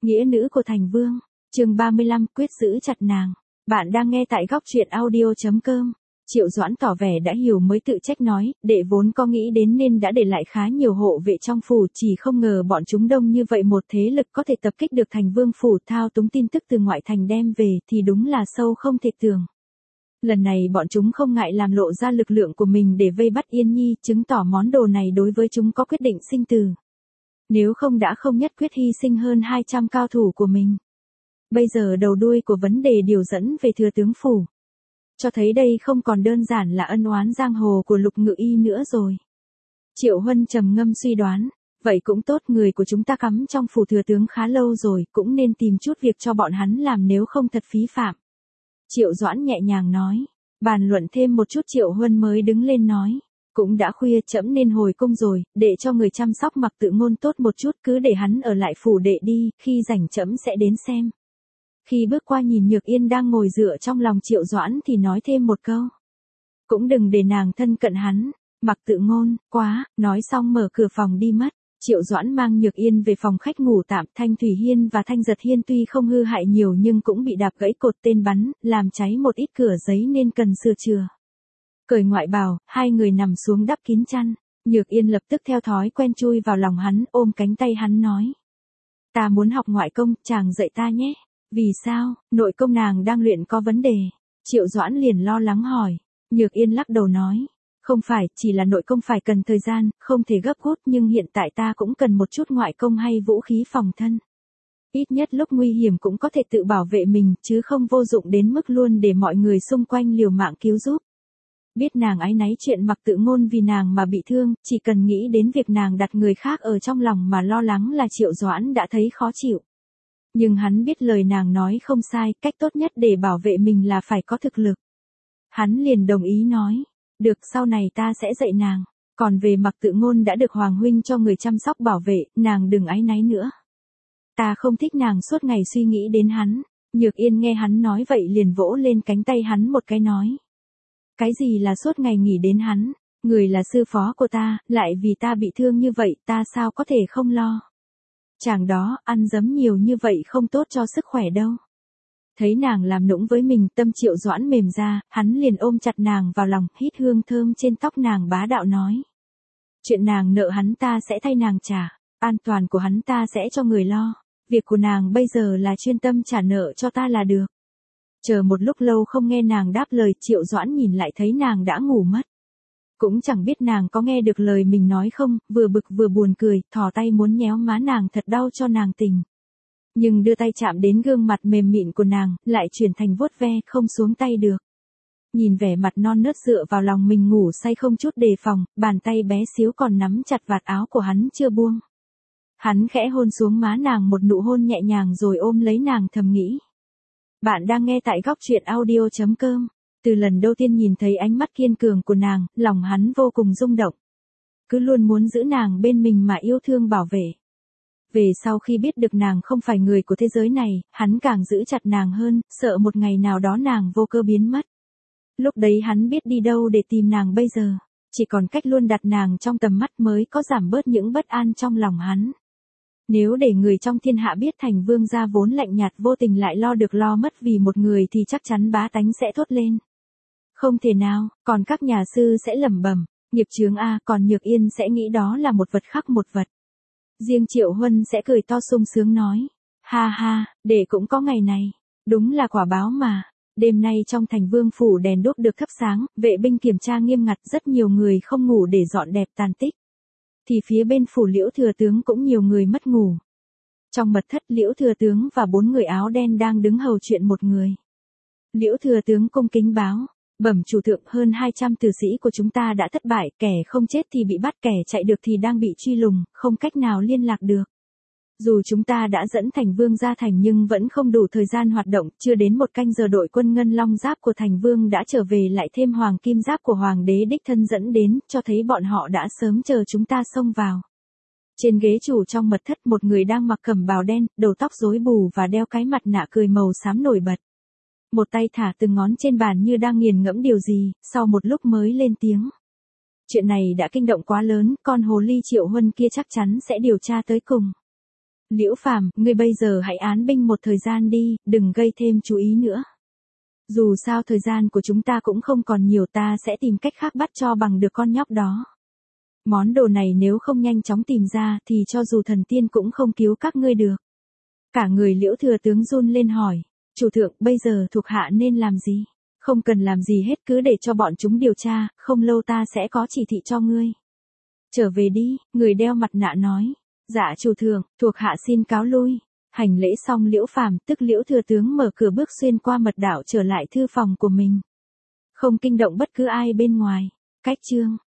Nghĩa nữ của thành vương, chương 35, quyết giữ chặt nàng. Bạn đang nghe tại góc truyện audio.com. Triệu Doãn tỏ vẻ đã hiểu mới tự trách nói, đệ vốn có nghĩ đến nên đã để lại khá nhiều hộ vệ trong phủ, chỉ không ngờ bọn chúng đông như vậy, một thế lực có thể tập kích được thành vương phủ, thao túng tin tức từ ngoại thành đem về thì đúng là sâu không thể tưởng. Lần này bọn chúng không ngại làm lộ ra lực lượng của mình để vây bắt Yên Nhi, chứng tỏ món đồ này đối với chúng có quyết định sinh tử. Nếu không đã không nhất quyết hy sinh hơn 200 cao thủ của mình. Bây giờ đầu đuôi của vấn đề điều dẫn về thừa tướng phủ. Cho thấy đây không còn đơn giản là ân oán giang hồ của Lục Ngự Y nữa rồi. Triệu Huân trầm ngâm suy đoán, vậy cũng tốt, người của chúng ta cắm trong phủ thừa tướng khá lâu rồi, cũng nên tìm chút việc cho bọn hắn làm, nếu không thật phí phạm. Triệu Doãn nhẹ nhàng nói, bàn luận thêm một chút Triệu Huân mới đứng lên nói. Cũng đã khuya, trẫm nên hồi cung rồi, để cho người chăm sóc Mặc Tự Ngôn tốt một chút, cứ để hắn ở lại phủ đệ đi, khi rảnh trẫm sẽ đến xem. Khi bước qua nhìn Nhược Yên đang ngồi dựa trong lòng Triệu Doãn thì nói thêm một câu. Cũng đừng để nàng thân cận hắn. Mặc Tự Ngôn, quá, nói xong mở cửa phòng đi mất. Triệu Doãn mang Nhược Yên về phòng khách ngủ tạm. Thanh Thủy Hiên và Thanh Giật Hiên tuy không hư hại nhiều nhưng cũng bị đạp gãy cột tên bắn, làm cháy một ít cửa giấy nên cần sửa chữa. Cởi ngoại bào, hai người nằm xuống đắp kín chăn. Nhược Yên lập tức theo thói quen chui vào lòng hắn, ôm cánh tay hắn nói. Ta muốn học ngoại công, chàng dạy ta nhé. Vì sao, nội công nàng đang luyện có vấn đề? Triệu Doãn liền lo lắng hỏi. Nhược Yên lắc đầu nói. Không phải, chỉ là nội công phải cần thời gian, không thể gấp gút, nhưng hiện tại ta cũng cần một chút ngoại công hay vũ khí phòng thân. Ít nhất lúc nguy hiểm cũng có thể tự bảo vệ mình, chứ không vô dụng đến mức luôn để mọi người xung quanh liều mạng cứu giúp. Biết nàng áy náy chuyện Mặc Tự Ngôn vì nàng mà bị thương, chỉ cần nghĩ đến việc nàng đặt người khác ở trong lòng mà lo lắng là Triệu Doãn đã thấy khó chịu. Nhưng hắn biết lời nàng nói không sai, cách tốt nhất để bảo vệ mình là phải có thực lực. Hắn liền đồng ý nói, được, sau này ta sẽ dạy nàng, còn về Mặc Tự Ngôn đã được Hoàng huynh cho người chăm sóc bảo vệ, nàng đừng áy náy nữa. Ta không thích nàng suốt ngày suy nghĩ đến hắn. Nhược Yên nghe hắn nói vậy liền vỗ lên cánh tay hắn một cái nói. Cái gì là suốt ngày nghĩ đến hắn, người là sư phó của ta, lại vì ta bị thương như vậy, ta sao có thể không lo. Chàng đó, ăn dấm nhiều như vậy không tốt cho sức khỏe đâu. Thấy nàng làm nũng với mình, tâm Triệu Doãn mềm ra, hắn liền ôm chặt nàng vào lòng, hít hương thơm trên tóc nàng, bá đạo nói. Chuyện nàng nợ hắn ta sẽ thay nàng trả, an toàn của hắn ta sẽ cho người lo, việc của nàng bây giờ là chuyên tâm trả nợ cho ta là được. Chờ một lúc lâu không nghe nàng đáp lời, Triệu Doãn nhìn lại thấy nàng đã ngủ mất. Cũng chẳng biết nàng có nghe được lời mình nói không, vừa bực vừa buồn cười, thò tay muốn nhéo má nàng thật đau cho nàng tỉnh. Nhưng đưa tay chạm đến gương mặt mềm mịn của nàng, lại chuyển thành vuốt ve, không xuống tay được. Nhìn vẻ mặt non nớt dựa vào lòng mình ngủ say không chút đề phòng, bàn tay bé xíu còn nắm chặt vạt áo của hắn chưa buông. Hắn khẽ hôn xuống má nàng một nụ hôn nhẹ nhàng rồi ôm lấy nàng thầm nghĩ. Bạn đang nghe tại góc truyện audio.com. Từ lần đầu tiên nhìn thấy ánh mắt kiên cường của nàng, lòng hắn vô cùng rung động. Cứ luôn muốn giữ nàng bên mình mà yêu thương bảo vệ. Về sau khi biết được nàng không phải người của thế giới này, hắn càng giữ chặt nàng hơn, sợ một ngày nào đó nàng vô cơ biến mất. Lúc đấy hắn biết đi đâu để tìm nàng bây giờ, chỉ còn cách luôn đặt nàng trong tầm mắt mới có giảm bớt những bất an trong lòng hắn. Nếu để người trong thiên hạ biết thành vương gia vốn lạnh nhạt vô tình lại lo được lo mất vì một người thì chắc chắn bá tánh sẽ thốt lên. Không thể nào, còn các nhà sư sẽ lẩm bẩm, nghiệp chướng a, còn Nhược Yên sẽ nghĩ đó là một vật khác một vật. Riêng Triệu Huân sẽ cười to sung sướng nói, ha ha, để cũng có ngày này, đúng là quả báo mà. Đêm nay trong thành vương phủ đèn đuốc được thắp sáng, vệ binh kiểm tra nghiêm ngặt, rất nhiều người không ngủ để dọn dẹp tàn tích. Thì phía bên phủ Liễu thừa tướng cũng nhiều người mất ngủ. Trong mật thất, Liễu thừa tướng và 4 người áo đen đang đứng hầu chuyện một người. Liễu thừa tướng cung kính báo, bẩm chủ thượng, hơn 200 tử sĩ của chúng ta đã thất bại, kẻ không chết thì bị bắt, kẻ chạy được thì đang bị truy lùng, không cách nào liên lạc được. Dù chúng ta đã dẫn thành vương ra thành nhưng vẫn không đủ thời gian hoạt động, chưa đến một canh giờ đội quân ngân long giáp của thành vương đã trở về, lại thêm hoàng kim giáp của hoàng đế đích thân dẫn đến, cho thấy bọn họ đã sớm chờ chúng ta xông vào. Trên ghế chủ trong mật thất, một người đang mặc cẩm bào đen, đầu tóc rối bù và đeo cái mặt nạ cười màu xám nổi bật. Một tay thả từng ngón trên bàn như đang nghiền ngẫm điều gì, sau một lúc mới lên tiếng. Chuyện này đã kinh động quá lớn, con hồ ly Triệu Huân kia chắc chắn sẽ điều tra tới cùng. Liễu Phàm, ngươi bây giờ hãy án binh một thời gian đi, đừng gây thêm chú ý nữa. Dù sao thời gian của chúng ta cũng không còn nhiều, ta sẽ tìm cách khác bắt cho bằng được con nhóc đó. Món đồ này nếu không nhanh chóng tìm ra thì cho dù thần tiên cũng không cứu các ngươi được. Cả người Liễu thừa tướng run lên hỏi, chủ thượng, bây giờ thuộc hạ nên làm gì? Không cần làm gì hết, cứ để cho bọn chúng điều tra, không lâu ta sẽ có chỉ thị cho ngươi. Trở về đi, người đeo mặt nạ nói. Dạ chủ thượng, thuộc hạ xin cáo lui. Hành lễ xong Liễu Phàm, tức Liễu thừa tướng mở cửa bước xuyên qua mật đạo trở lại thư phòng của mình. Không kinh động bất cứ ai bên ngoài. Cách chương